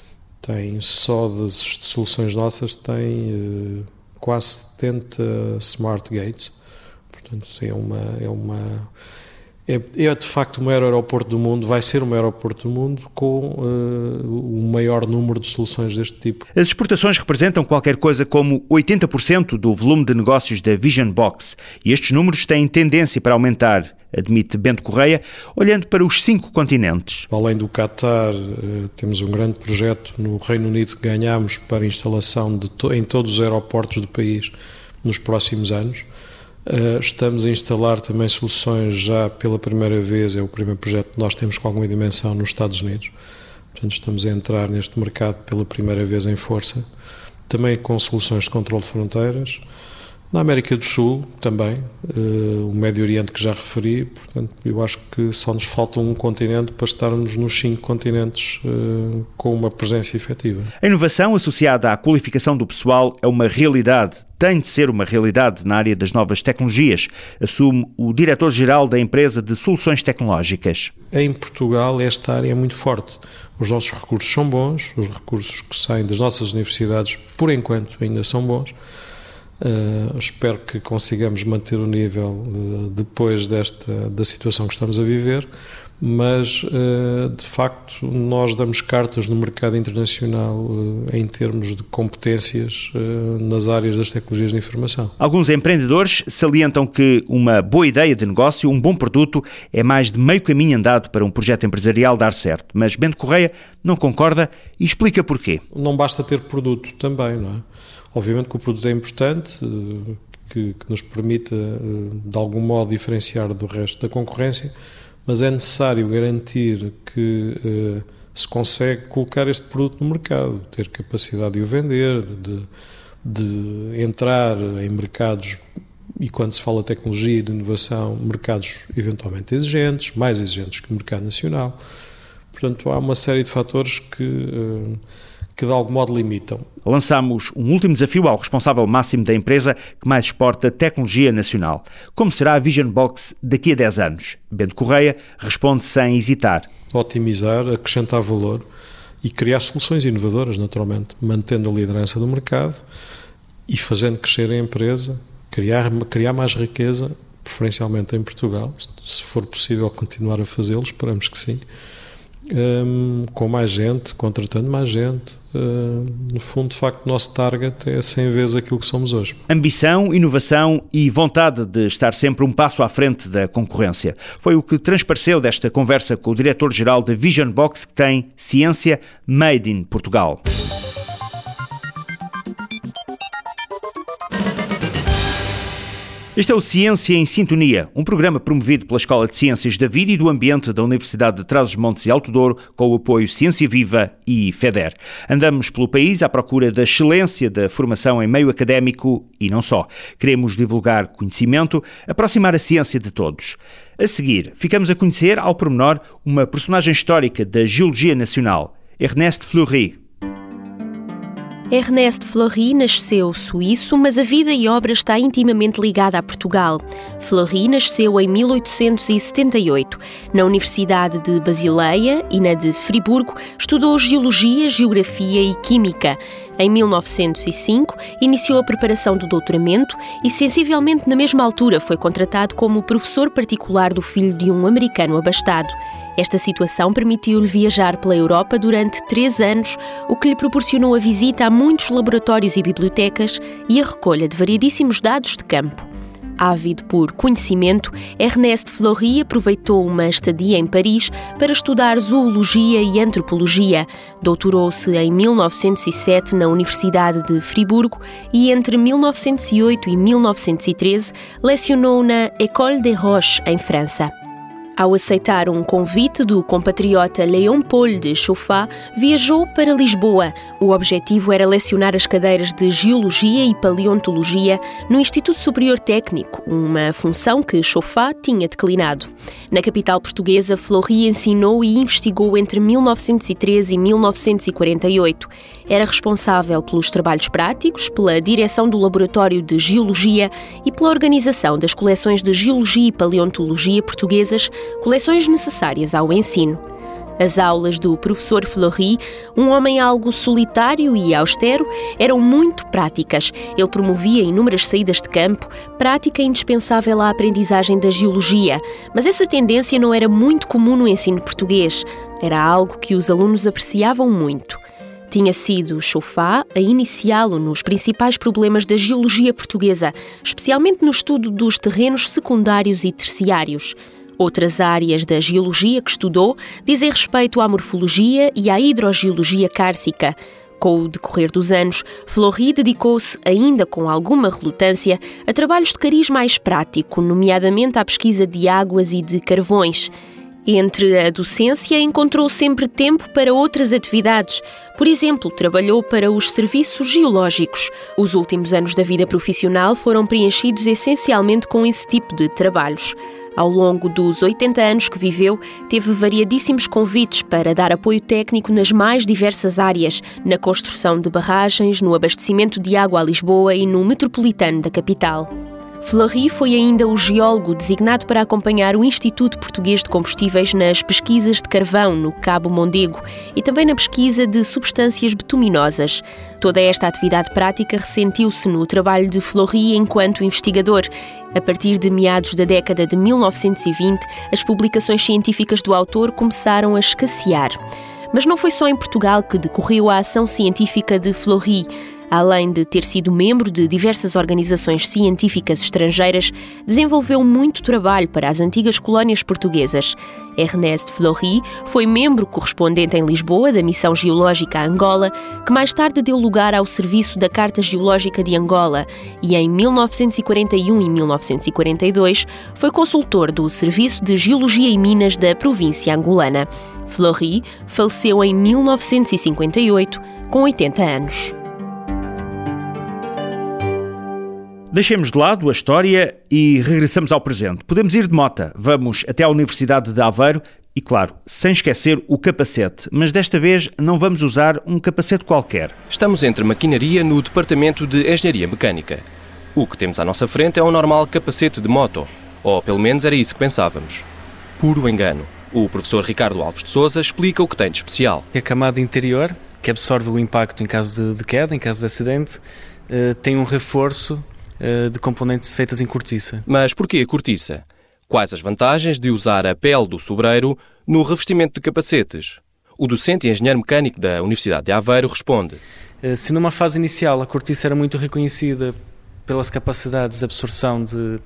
Tem só das soluções nossas, tem uh, quase setenta smart gates, portanto é uma, é uma é, é de facto o maior aeroporto do mundo, vai ser o maior aeroporto do mundo com uh, o maior número de soluções deste tipo. As exportações representam qualquer coisa como oitenta por cento do volume de negócios da Vision Box e estes números têm tendência para aumentar, admite Bento Correia, olhando para os cinco continentes. Além do Qatar, uh, temos um grande projeto no Reino Unido que ganhamos para instalação de to- em todos os aeroportos do país nos próximos anos. Uh, estamos a instalar também soluções já pela primeira vez, é o primeiro projeto que nós temos com alguma dimensão nos Estados Unidos. Portanto, estamos a entrar neste mercado pela primeira vez em força, também com soluções de controle de fronteiras. Na América do Sul também, uh, o Médio Oriente que já referi, portanto, eu acho que só nos falta um continente para estarmos nos cinco continentes uh, com uma presença efetiva. A inovação associada à qualificação do pessoal é uma realidade, tem de ser uma realidade na área das novas tecnologias, assume o diretor-geral da empresa de soluções tecnológicas. Em Portugal esta área é muito forte. Os nossos recursos são bons, os recursos que saem das nossas universidades, por enquanto, ainda são bons. Uh, espero que consigamos manter o nível uh, depois desta, da situação que estamos a viver, mas uh, de facto nós damos cartas no mercado internacional uh, em termos de competências uh, nas áreas das tecnologias de informação. Alguns empreendedores salientam que uma boa ideia de negócio, um bom produto, é mais de meio caminho andado para um projeto empresarial dar certo, mas Bento Correia não concorda e explica porquê. Não basta ter produto também, não é? Obviamente que o produto é importante, que, que nos permita, de algum modo, diferenciar do resto da concorrência, mas é necessário garantir que uh, se consegue colocar este produto no mercado, ter capacidade de o vender, de, de entrar em mercados, e quando se fala de tecnologia e de inovação, mercados eventualmente exigentes, mais exigentes que o mercado nacional. Portanto, há uma série de fatores que... Uh, que de algum modo limitam. Lançamos um último desafio ao responsável máximo da empresa que mais exporta tecnologia nacional. Como será a Vision Box daqui a dez anos? Bento Correia responde sem hesitar. Otimizar, acrescentar valor e criar soluções inovadoras, naturalmente, mantendo a liderança do mercado e fazendo crescer a empresa, criar, criar mais riqueza, preferencialmente em Portugal, se for possível continuar a fazê-lo, esperamos que sim, um, com mais gente, contratando mais gente. Uh, no fundo, de facto, o nosso target é cem vezes aquilo que somos hoje. Ambição, inovação e vontade de estar sempre um passo à frente da concorrência. Foi o que transpareceu desta conversa com o diretor-geral da Vision Box, que tem ciência made in Portugal. Este é o Ciência em Sintonia, um programa promovido pela Escola de Ciências da Vida e do Ambiente da Universidade de Trás-os-Montes e Alto Douro, com o apoio Ciência Viva e FEDER. Andamos pelo país à procura da excelência da formação em meio académico e não só. Queremos divulgar conhecimento, aproximar a ciência de todos. A seguir, ficamos a conhecer ao pormenor uma personagem histórica da Geologia Nacional, Ernest Fleury. Ernest Fleury nasceu suíço, mas a vida e obra está intimamente ligada a Portugal. Fleury nasceu em mil oitocentos e setenta e oito. Na Universidade de Basileia e na de Friburgo, estudou Geologia, Geografia e Química. Em mil novecentos e cinco, iniciou a preparação do doutoramento e, sensivelmente na mesma altura, foi contratado como professor particular do filho de um americano abastado. Esta situação permitiu-lhe viajar pela Europa durante três anos, o que lhe proporcionou a visita a muitos laboratórios e bibliotecas e a recolha de variedíssimos dados de campo. Ávido por conhecimento, Ernest Fleury aproveitou uma estadia em Paris para estudar zoologia e antropologia. Doutorou-se em mil novecentos e sete na Universidade de Friburgo e entre mil novecentos e oito e mil novecentos e treze lecionou na École des Roches, em França. Ao aceitar um convite do compatriota Léon Paul de Chauffat, viajou para Lisboa. O objetivo era lecionar as cadeiras de Geologia e Paleontologia no Instituto Superior Técnico, uma função que Chauffat tinha declinado. Na capital portuguesa, Fleury ensinou e investigou entre mil novecentos e treze e mil novecentos e quarenta e oito. Era responsável pelos trabalhos práticos, pela direção do Laboratório de Geologia e pela organização das coleções de Geologia e Paleontologia portuguesas, coleções necessárias ao ensino. As aulas do professor Fleury, um homem algo solitário e austero, eram muito práticas. Ele promovia inúmeras saídas de campo, prática indispensável à aprendizagem da geologia, mas essa tendência não era muito comum no ensino português. Era algo que os alunos apreciavam muito. Tinha sido Chauffat a iniciá-lo nos principais problemas da geologia portuguesa, especialmente no estudo dos terrenos secundários e terciários. Outras áreas da geologia que estudou dizem respeito à morfologia e à hidrogeologia cárcica. Com o decorrer dos anos, Fleury dedicou-se, ainda com alguma relutância, a trabalhos de cariz mais prático, nomeadamente à pesquisa de águas e de carvões. Entre a docência, encontrou sempre tempo para outras atividades. Por exemplo, trabalhou para os serviços geológicos. Os últimos anos da vida profissional foram preenchidos essencialmente com esse tipo de trabalhos. Ao longo dos oitenta anos que viveu, teve variadíssimos convites para dar apoio técnico nas mais diversas áreas, na construção de barragens, no abastecimento de água a Lisboa e no metropolitano da capital. Fleury foi ainda o geólogo designado para acompanhar o Instituto Português de Combustíveis nas pesquisas de carvão no Cabo Mondego e também na pesquisa de substâncias bituminosas. Toda esta atividade prática ressentiu-se no trabalho de Fleury enquanto investigador. A partir de meados da década de mil novecentos e vinte, as publicações científicas do autor começaram a escassear. Mas não foi só em Portugal que decorreu a ação científica de Fleury. Além de ter sido membro de diversas organizações científicas estrangeiras, desenvolveu muito trabalho para as antigas colónias portuguesas. Ernest Fleury foi membro correspondente em Lisboa da Missão Geológica a Angola, que mais tarde deu lugar ao Serviço da Carta Geológica de Angola, e em mil novecentos e quarenta e um e mil novecentos e quarenta e dois foi consultor do Serviço de Geologia e Minas da província angolana. Fleury faleceu em mil novecentos e cinquenta e oito, com oitenta anos. Deixemos de lado a história e regressamos ao presente. Podemos ir de mota. Vamos até à Universidade de Aveiro E claro, sem esquecer o capacete, mas desta vez não vamos usar um capacete qualquer. Estamos entre maquinaria no Departamento de Engenharia Mecânica. O que temos à nossa frente é um normal capacete de moto, ou pelo menos era isso que pensávamos. Puro engano. O professor Ricardo Alves de Sousa explica o que tem de especial. A camada interior, que absorve o impacto em caso de, de queda, em caso de acidente, uh, tem um reforço uh, de componentes feitas em cortiça. Mas porquê cortiça? Quais as vantagens de usar a pele do sobreiro no revestimento de capacetes? O docente e engenheiro mecânico da Universidade de Aveiro responde. Se numa fase inicial a cortiça era muito reconhecida pelas capacidades de absorção de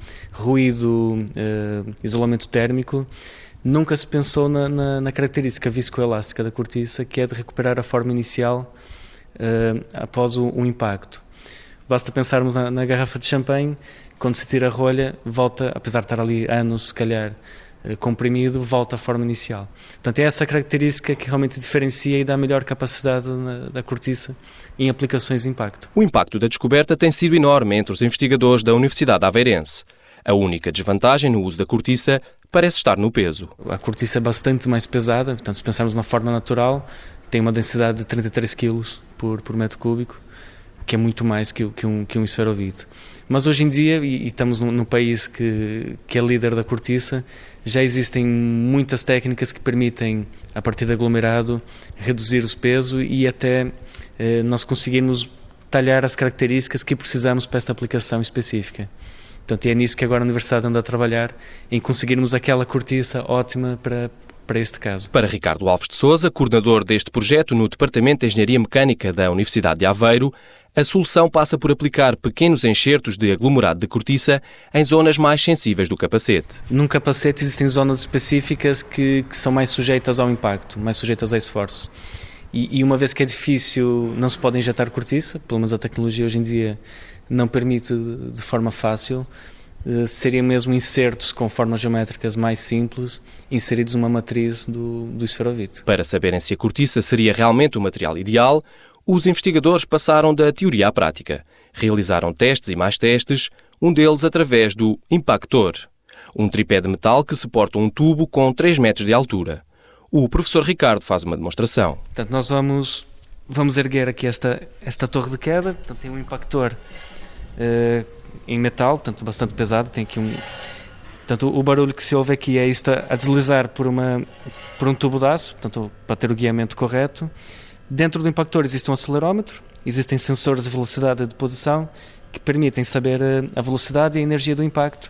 ruído, eh, isolamento térmico, nunca se pensou na, na, na característica viscoelástica da cortiça, que é de recuperar a forma inicial eh, após o, o impacto. Basta pensarmos na, na garrafa de champanhe. Quando se tira a rolha, volta, apesar de estar ali anos, se calhar, comprimido, volta à forma inicial. Portanto, é essa característica que realmente diferencia e dá melhor capacidade na, da cortiça em aplicações de impacto. O impacto da descoberta tem sido enorme entre os investigadores da Universidade Aveirense. A única desvantagem no uso da cortiça parece estar no peso. A cortiça é bastante mais pesada, portanto, se pensarmos na forma natural, tem uma densidade de trinta e três quilos por, por metro cúbico, que é muito mais que, que, um, que um esferovite. Mas hoje em dia, e, e estamos num, num país que, que é líder da cortiça, já existem muitas técnicas que permitem, a partir de aglomerado, reduzir o peso e até eh, nós conseguirmos talhar as características que precisamos para esta aplicação específica. Portanto, é nisso que agora a Universidade anda a trabalhar, em conseguirmos aquela cortiça ótima para, para este caso. Para Ricardo Alves de Sousa, coordenador deste projeto no Departamento de Engenharia Mecânica da Universidade de Aveiro, a solução passa por aplicar pequenos enxertos de aglomerado de cortiça em zonas mais sensíveis do capacete. Num capacete existem zonas específicas que, que são mais sujeitas ao impacto, mais sujeitas a esforço. E, e uma vez que é difícil, não se pode injetar cortiça, pelo menos a tecnologia hoje em dia não permite de forma fácil, seriam mesmo insertos com formas geométricas mais simples, inseridos numa matriz do, do esferovite. Para saberem se a cortiça seria realmente o material ideal, os investigadores passaram da teoria à prática. Realizaram testes e mais testes, um deles através do impactor, um tripé de metal que suporta um tubo com três metros de altura. O professor Ricardo faz uma demonstração. Portanto, nós vamos, vamos erguer aqui esta, esta torre de queda. Portanto, tem um impactor uh, em metal, portanto, bastante pesado. Tem aqui um... Portanto, o barulho que se ouve aqui é isto a deslizar por, uma, por um tubo de aço, portanto, para ter o guiamento correto. Dentro do impactor existe um acelerómetro, existem sensores de velocidade e de posição que permitem saber a velocidade e a energia do impacto.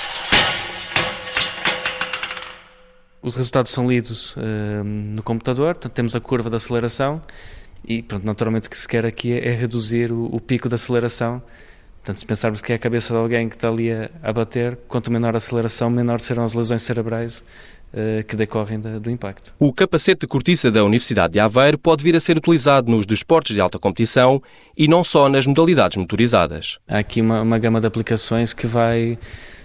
Os resultados são lidos uh, no computador, portanto, temos a curva de aceleração e, pronto, naturalmente o que se quer aqui é, é reduzir o, o pico de aceleração. Portanto, se pensarmos que é a cabeça de alguém que está ali a, a bater, quanto menor a aceleração, menor serão as lesões cerebrais uh, que decorrem da, do impacto. O capacete de cortiça da Universidade de Aveiro pode vir a ser utilizado nos desportos de alta competição e não só nas modalidades motorizadas. Há aqui uma, uma gama de aplicações que vai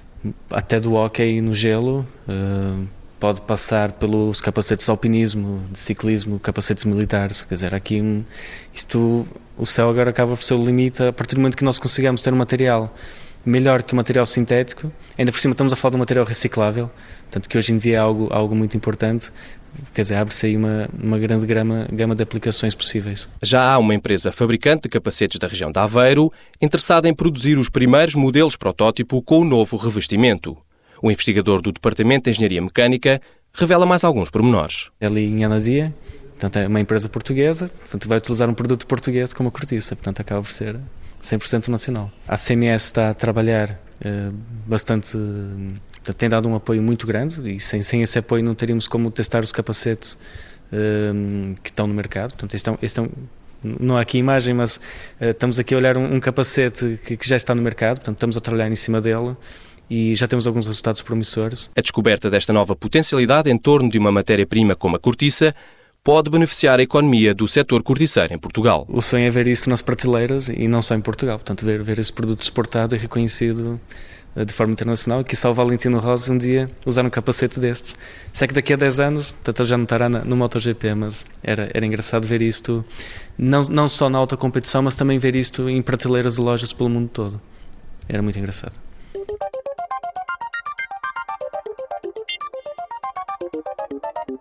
até do hóquei no gelo, uh, pode passar pelos capacetes de alpinismo, de ciclismo, capacetes militares. Quer dizer, aqui um, isto, o céu agora acaba por ser o limite a partir do momento que nós consigamos ter um material melhor que o material sintético. Ainda por cima estamos a falar de um material reciclável, portanto que hoje em dia é algo, algo muito importante. Quer dizer, abre-se aí uma, uma grande gama, gama de aplicações possíveis. Já há uma empresa fabricante de capacetes da região de Aveiro interessada em produzir os primeiros modelos protótipo com o novo revestimento. O investigador do Departamento de Engenharia Mecânica revela mais alguns pormenores. É ali em Anadia, portanto é uma empresa portuguesa, portanto vai utilizar um produto português como a cortiça, portanto acaba por ser cem por cento nacional. A C M S está a trabalhar eh, bastante, portanto, tem dado um apoio muito grande e sem, sem esse apoio não teríamos como testar os capacetes eh, que estão no mercado. Portanto, este é um, este é um, não há aqui imagem, mas eh, estamos aqui a olhar um, um capacete que, que já está no mercado, portanto estamos a trabalhar em cima dele. E já temos alguns resultados promissores. A descoberta desta nova potencialidade em torno de uma matéria-prima como a cortiça pode beneficiar a economia do setor corticeiro em Portugal. O sonho é ver isso nas prateleiras e não só em Portugal. Portanto, ver, ver esse produto exportado e reconhecido de forma internacional. E que só o Valentino Rossi um dia usar um capacete destes. Se é que daqui a dez anos, portanto, ele já não estará no MotoGP, mas era, era engraçado ver isto, não, não só na alta competição, mas também ver isto em prateleiras de lojas pelo mundo todo. Era muito engraçado. Thank you.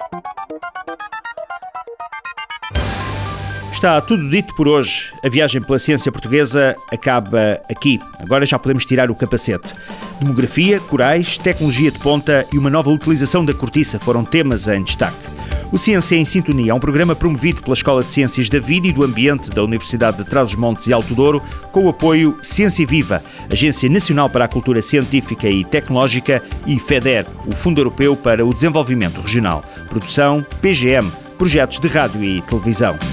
Está tudo dito por hoje. A viagem pela ciência portuguesa acaba aqui. Agora já podemos tirar o capacete. Demografia, corais, tecnologia de ponta e uma nova utilização da cortiça foram temas em destaque. O Ciência em Sintonia é um programa promovido pela Escola de Ciências da Vida e do Ambiente da Universidade de Trás-os-Montes e Alto Douro, com o apoio Ciência Viva, Agência Nacional para a Cultura Científica e Tecnológica, e FEDER, o Fundo Europeu para o Desenvolvimento Regional. Produção P G M, Projetos de Rádio e Televisão.